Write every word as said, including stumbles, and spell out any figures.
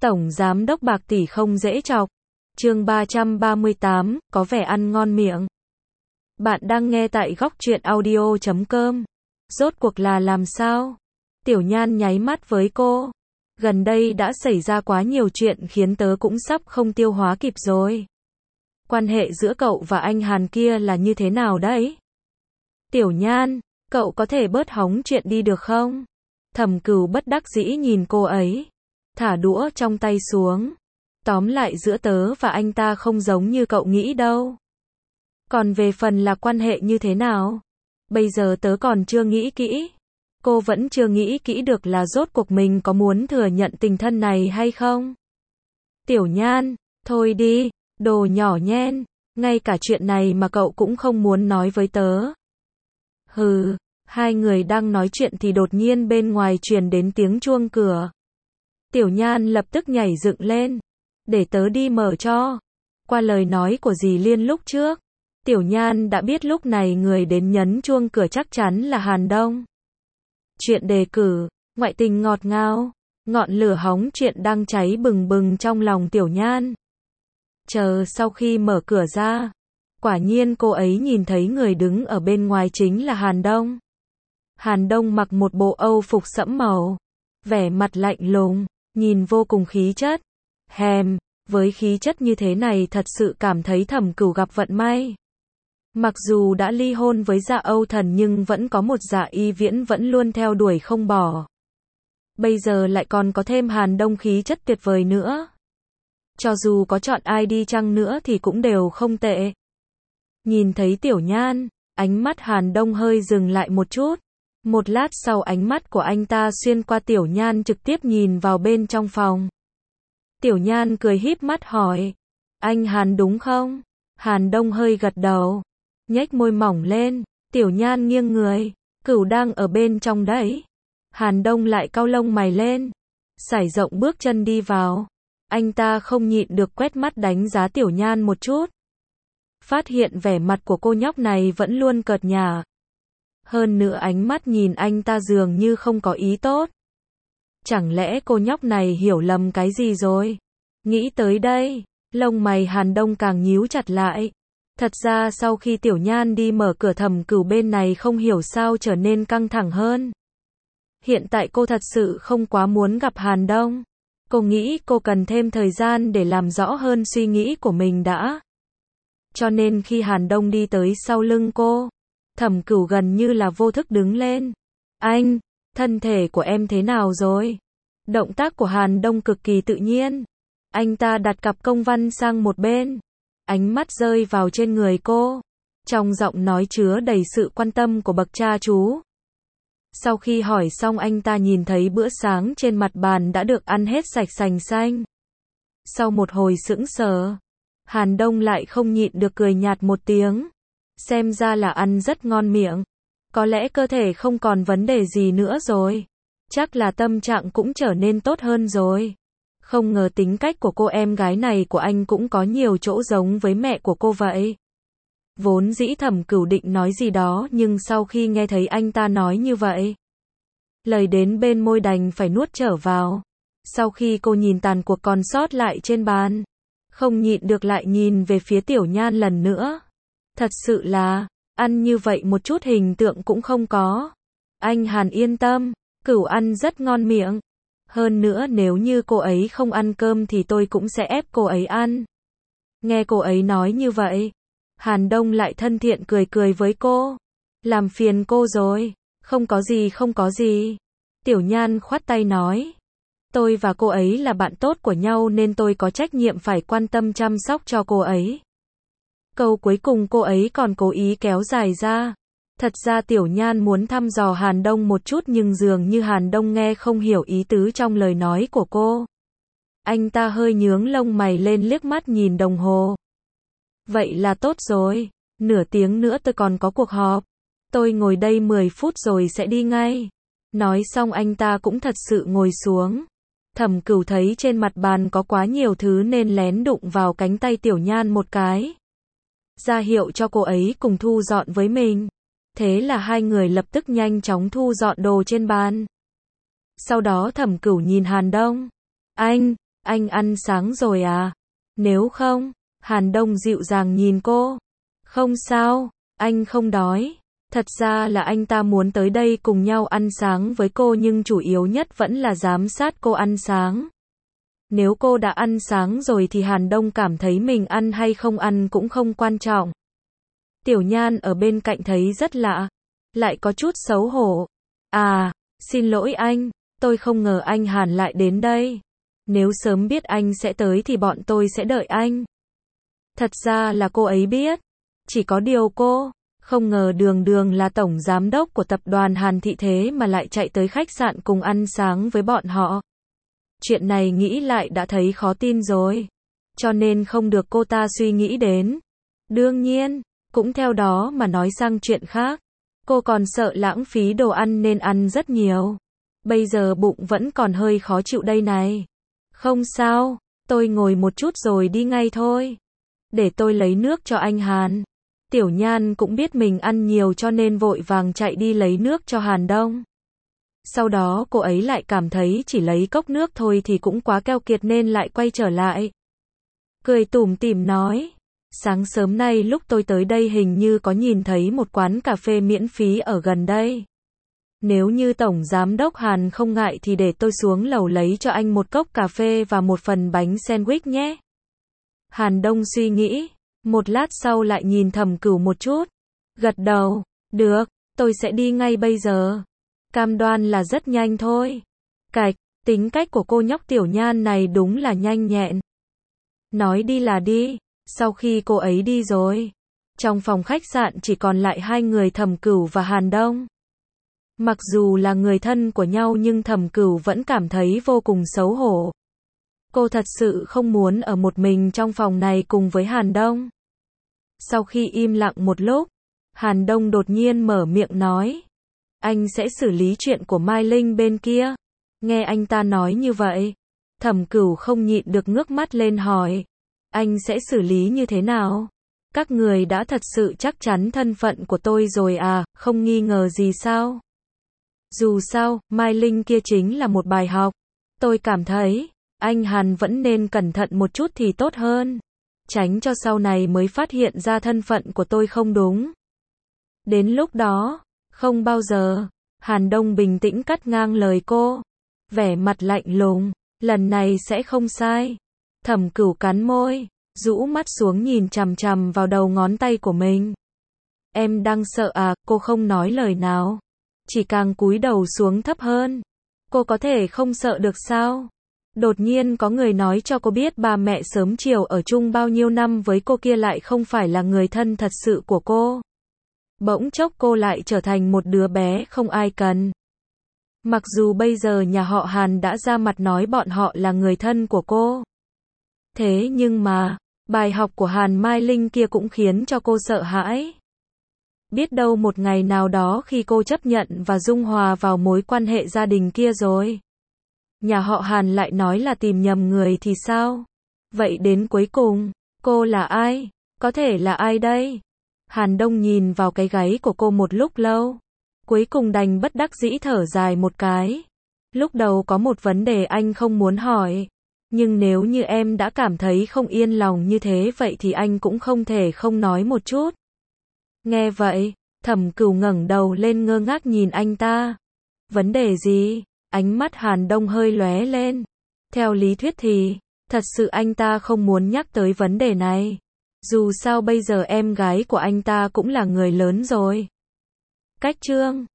Tổng giám đốc bạc tỷ không dễ chọc. Chương ba trăm ba mươi tám, có vẻ ăn ngon miệng. Bạn đang nghe tại góc truyện audio chấm com. Rốt cuộc là làm sao? Tiểu Nhan nháy mắt với cô. Gần đây đã xảy ra quá nhiều chuyện khiến tớ cũng sắp không tiêu hóa kịp rồi. Quan hệ giữa cậu và anh Hàn kia là như thế nào đấy? Tiểu Nhan, cậu có thể bớt hóng chuyện đi được không? Thẩm Cửu bất đắc dĩ nhìn cô ấy. Thả đũa trong tay xuống. Tóm lại giữa tớ và anh ta không giống như cậu nghĩ đâu. Còn về phần là quan hệ như thế nào? Bây giờ tớ còn chưa nghĩ kỹ. Cô vẫn chưa nghĩ kỹ được là rốt cuộc mình có muốn thừa nhận tình thân này hay không? Tiểu Nhan, thôi đi, đồ nhỏ nhen, ngay cả chuyện này mà cậu cũng không muốn nói với tớ. Hừ, hai người đang nói chuyện thì đột nhiên bên ngoài truyền đến tiếng chuông cửa. Tiểu Nhan lập tức nhảy dựng lên. Để tớ đi mở cho. Qua lời nói của dì Liên lúc trước, Tiểu Nhan đã biết lúc này người đến nhấn chuông cửa chắc chắn là Hàn Đông. Chuyện đề cử, ngoại tình ngọt ngào, ngọn lửa hóng chuyện đang cháy bừng bừng trong lòng Tiểu Nhan. Chờ sau khi mở cửa ra, quả nhiên cô ấy nhìn thấy người đứng ở bên ngoài chính là Hàn Đông. Hàn Đông mặc một bộ Âu phục sẫm màu, vẻ mặt lạnh lùng, nhìn vô cùng khí chất. Hèm, với khí chất như thế này thật sự cảm thấy Thẩm Cửu gặp vận may. Mặc dù đã ly hôn với Dạ Âu Thần nhưng vẫn có một Dạ Y Viễn vẫn luôn theo đuổi không bỏ. Bây giờ lại còn có thêm Hàn Đông khí chất tuyệt vời nữa. Cho dù có chọn ai đi chăng nữa thì cũng đều không tệ. Nhìn thấy Tiểu Nhan, ánh mắt Hàn Đông hơi dừng lại một chút. Một lát sau ánh mắt của anh ta xuyên qua Tiểu Nhan trực tiếp nhìn vào bên trong phòng. Tiểu Nhan cười híp mắt hỏi. Anh Hàn đúng không? Hàn Đông hơi gật đầu. Nhếch môi mỏng lên. Tiểu Nhan nghiêng người. Cửu đang ở bên trong đấy. Hàn Đông lại cau lông mày lên. Sải rộng bước chân đi vào. Anh ta không nhịn được quét mắt đánh giá Tiểu Nhan một chút. Phát hiện vẻ mặt của cô nhóc này vẫn luôn cợt nhả. Hơn nữa ánh mắt nhìn anh ta dường như không có ý tốt. Chẳng lẽ cô nhóc này hiểu lầm cái gì rồi? Nghĩ tới đây, lông mày Hàn Đông càng nhíu chặt lại. Thật ra sau khi Tiểu Nhan đi mở cửa Thẩm Cửu bên này không hiểu sao trở nên căng thẳng hơn. Hiện tại cô thật sự không quá muốn gặp Hàn Đông. Cô nghĩ cô cần thêm thời gian để làm rõ hơn suy nghĩ của mình đã. Cho nên khi Hàn Đông đi tới sau lưng cô, Thẩm Cửu gần như là vô thức đứng lên. Anh, thân thể của em thế nào rồi? Động tác của Hàn Đông cực kỳ tự nhiên. Anh ta đặt cặp công văn sang một bên. Ánh mắt rơi vào trên người cô. Trong giọng nói chứa đầy sự quan tâm của bậc cha chú. Sau khi hỏi xong anh ta nhìn thấy bữa sáng trên mặt bàn đã được ăn hết sạch sành xanh. Sau một hồi sững sờ, Hàn Đông lại không nhịn được cười nhạt một tiếng. Xem ra là ăn rất ngon miệng. Có lẽ cơ thể không còn vấn đề gì nữa rồi. Chắc là tâm trạng cũng trở nên tốt hơn rồi. Không ngờ tính cách của cô em gái này của anh cũng có nhiều chỗ giống với mẹ của cô vậy. Vốn dĩ Thẩm Cửu định nói gì đó nhưng sau khi nghe thấy anh ta nói như vậy, lời đến bên môi đành phải nuốt trở vào. Sau khi cô nhìn tàn cuộc còn sót lại trên bàn, không nhịn được lại nhìn về phía Tiểu Nhan lần nữa. Thật sự là, ăn như vậy một chút hình tượng cũng không có. Anh Hàn yên tâm, Cửu ăn rất ngon miệng. Hơn nữa nếu như cô ấy không ăn cơm thì tôi cũng sẽ ép cô ấy ăn. Nghe cô ấy nói như vậy, Hàn Đông lại thân thiện cười cười với cô. Làm phiền cô rồi, không có gì không có gì. Tiểu Nhan khoát tay nói. Tôi và cô ấy là bạn tốt của nhau nên tôi có trách nhiệm phải quan tâm chăm sóc cho cô ấy. Câu cuối cùng cô ấy còn cố ý kéo dài ra. Thật ra Tiểu Nhan muốn thăm dò Hàn Đông một chút nhưng dường như Hàn Đông nghe không hiểu ý tứ trong lời nói của cô. Anh ta hơi nhướng lông mày lên liếc mắt nhìn đồng hồ. Vậy là tốt rồi, nửa tiếng nữa tôi còn có cuộc họp. Tôi ngồi đây mười phút rồi sẽ đi ngay. Nói xong anh ta cũng thật sự ngồi xuống. Thẩm Cửu thấy trên mặt bàn có quá nhiều thứ nên lén đụng vào cánh tay Tiểu Nhan một cái. Ra hiệu cho cô ấy cùng thu dọn với mình. Thế là hai người lập tức nhanh chóng thu dọn đồ trên bàn. Sau đó Thẩm Cửu nhìn Hàn Đông. Anh, Anh ăn sáng rồi à? Nếu không, Hàn Đông dịu dàng nhìn cô. Không sao, anh không đói. Thật ra là anh ta muốn tới đây cùng nhau ăn sáng với cô nhưng chủ yếu nhất vẫn là giám sát cô ăn sáng. Nếu cô đã ăn sáng rồi thì Hàn Đông cảm thấy mình ăn hay không ăn cũng không quan trọng. Tiểu Nhan ở bên cạnh thấy rất lạ, lại có chút xấu hổ. À, xin lỗi anh, tôi không ngờ anh Hàn lại đến đây. Nếu sớm biết anh sẽ tới thì bọn tôi sẽ đợi anh. Thật ra là cô ấy biết. Chỉ có điều cô không ngờ Đường Đường là tổng giám đốc của tập đoàn Hàn Thị thế mà lại chạy tới khách sạn cùng ăn sáng với bọn họ. Chuyện này nghĩ lại đã thấy khó tin rồi. Cho nên không được cô ta suy nghĩ đến. Đương nhiên, cũng theo đó mà nói sang chuyện khác. Cô còn sợ lãng phí đồ ăn nên ăn rất nhiều. Bây giờ bụng vẫn còn hơi khó chịu đây này. Không sao, tôi ngồi một chút rồi đi ngay thôi. Để tôi lấy nước cho anh Hàn. Tiểu Nhan cũng biết mình ăn nhiều cho nên vội vàng chạy đi lấy nước cho Hàn Đông. Sau đó cô ấy lại cảm thấy chỉ lấy cốc nước thôi thì cũng quá keo kiệt nên lại quay trở lại. Cười tủm tỉm nói, sáng sớm nay lúc tôi tới đây hình như có nhìn thấy một quán cà phê miễn phí ở gần đây. Nếu như tổng giám đốc Hàn không ngại thì để tôi xuống lầu lấy cho anh một cốc cà phê và một phần bánh sandwich nhé. Hàn Đông suy nghĩ, một lát sau lại nhìn Thẩm Cửu một chút, gật đầu, được, tôi sẽ đi ngay bây giờ. Cam đoan là rất nhanh thôi. Cạch, tính cách của cô nhóc Tiểu Nhan này đúng là nhanh nhẹn. Nói đi là đi. Sau khi cô ấy đi rồi, trong phòng khách sạn chỉ còn lại hai người Thẩm Cửu và Hàn Đông. Mặc dù là người thân của nhau nhưng Thẩm Cửu vẫn cảm thấy vô cùng xấu hổ. Cô thật sự không muốn ở một mình trong phòng này cùng với Hàn Đông. Sau khi im lặng một lúc, Hàn Đông đột nhiên mở miệng nói. Anh sẽ xử lý chuyện của Mai Linh bên kia. Nghe anh ta nói như vậy, Thẩm Cửu không nhịn được ngước mắt lên hỏi. Anh sẽ xử lý như thế nào? Các người đã thật sự chắc chắn thân phận của tôi rồi à, không nghi ngờ gì sao? Dù sao, Mai Linh kia chính là một bài học. Tôi cảm thấy, anh Hàn vẫn nên cẩn thận một chút thì tốt hơn. Tránh cho sau này mới phát hiện ra thân phận của tôi không đúng. Đến lúc đó, không bao giờ. Hàn Đông bình tĩnh cắt ngang lời cô. Vẻ mặt lạnh lùng, lần này sẽ không sai. Thẩm Cửu cắn môi, rũ mắt xuống nhìn chằm chằm vào đầu ngón tay của mình. Em đang sợ à, cô không nói lời nào. Chỉ càng cúi đầu xuống thấp hơn. Cô có thể không sợ được sao? Đột nhiên có người nói cho cô biết bà mẹ sớm chiều ở chung bao nhiêu năm với cô kia lại không phải là người thân thật sự của cô. Bỗng chốc cô lại trở thành một đứa bé không ai cần. Mặc dù bây giờ nhà họ Hàn đã ra mặt nói bọn họ là người thân của cô. Thế nhưng mà, bài học của Hàn Mai Linh kia cũng khiến cho cô sợ hãi. Biết đâu một ngày nào đó khi cô chấp nhận và dung hòa vào mối quan hệ gia đình kia rồi. Nhà họ Hàn lại nói là tìm nhầm người thì sao? Vậy đến cuối cùng, cô là ai? Có thể là ai đây? Hàn Đông nhìn vào cái gáy của cô một lúc lâu. Cuối cùng đành bất đắc dĩ thở dài một cái. Lúc đầu có một vấn đề anh không muốn hỏi. Nhưng nếu như em đã cảm thấy không yên lòng như thế vậy thì anh cũng không thể không nói một chút. Nghe vậy, Thẩm Cửu ngẩng đầu lên ngơ ngác nhìn anh ta. Vấn đề gì? Ánh mắt Hàn Đông hơi lóe lên. Theo lý thuyết thì, thật sự anh ta không muốn nhắc tới vấn đề này. Dù sao bây giờ em gái của anh ta cũng là người lớn rồi. Cách chương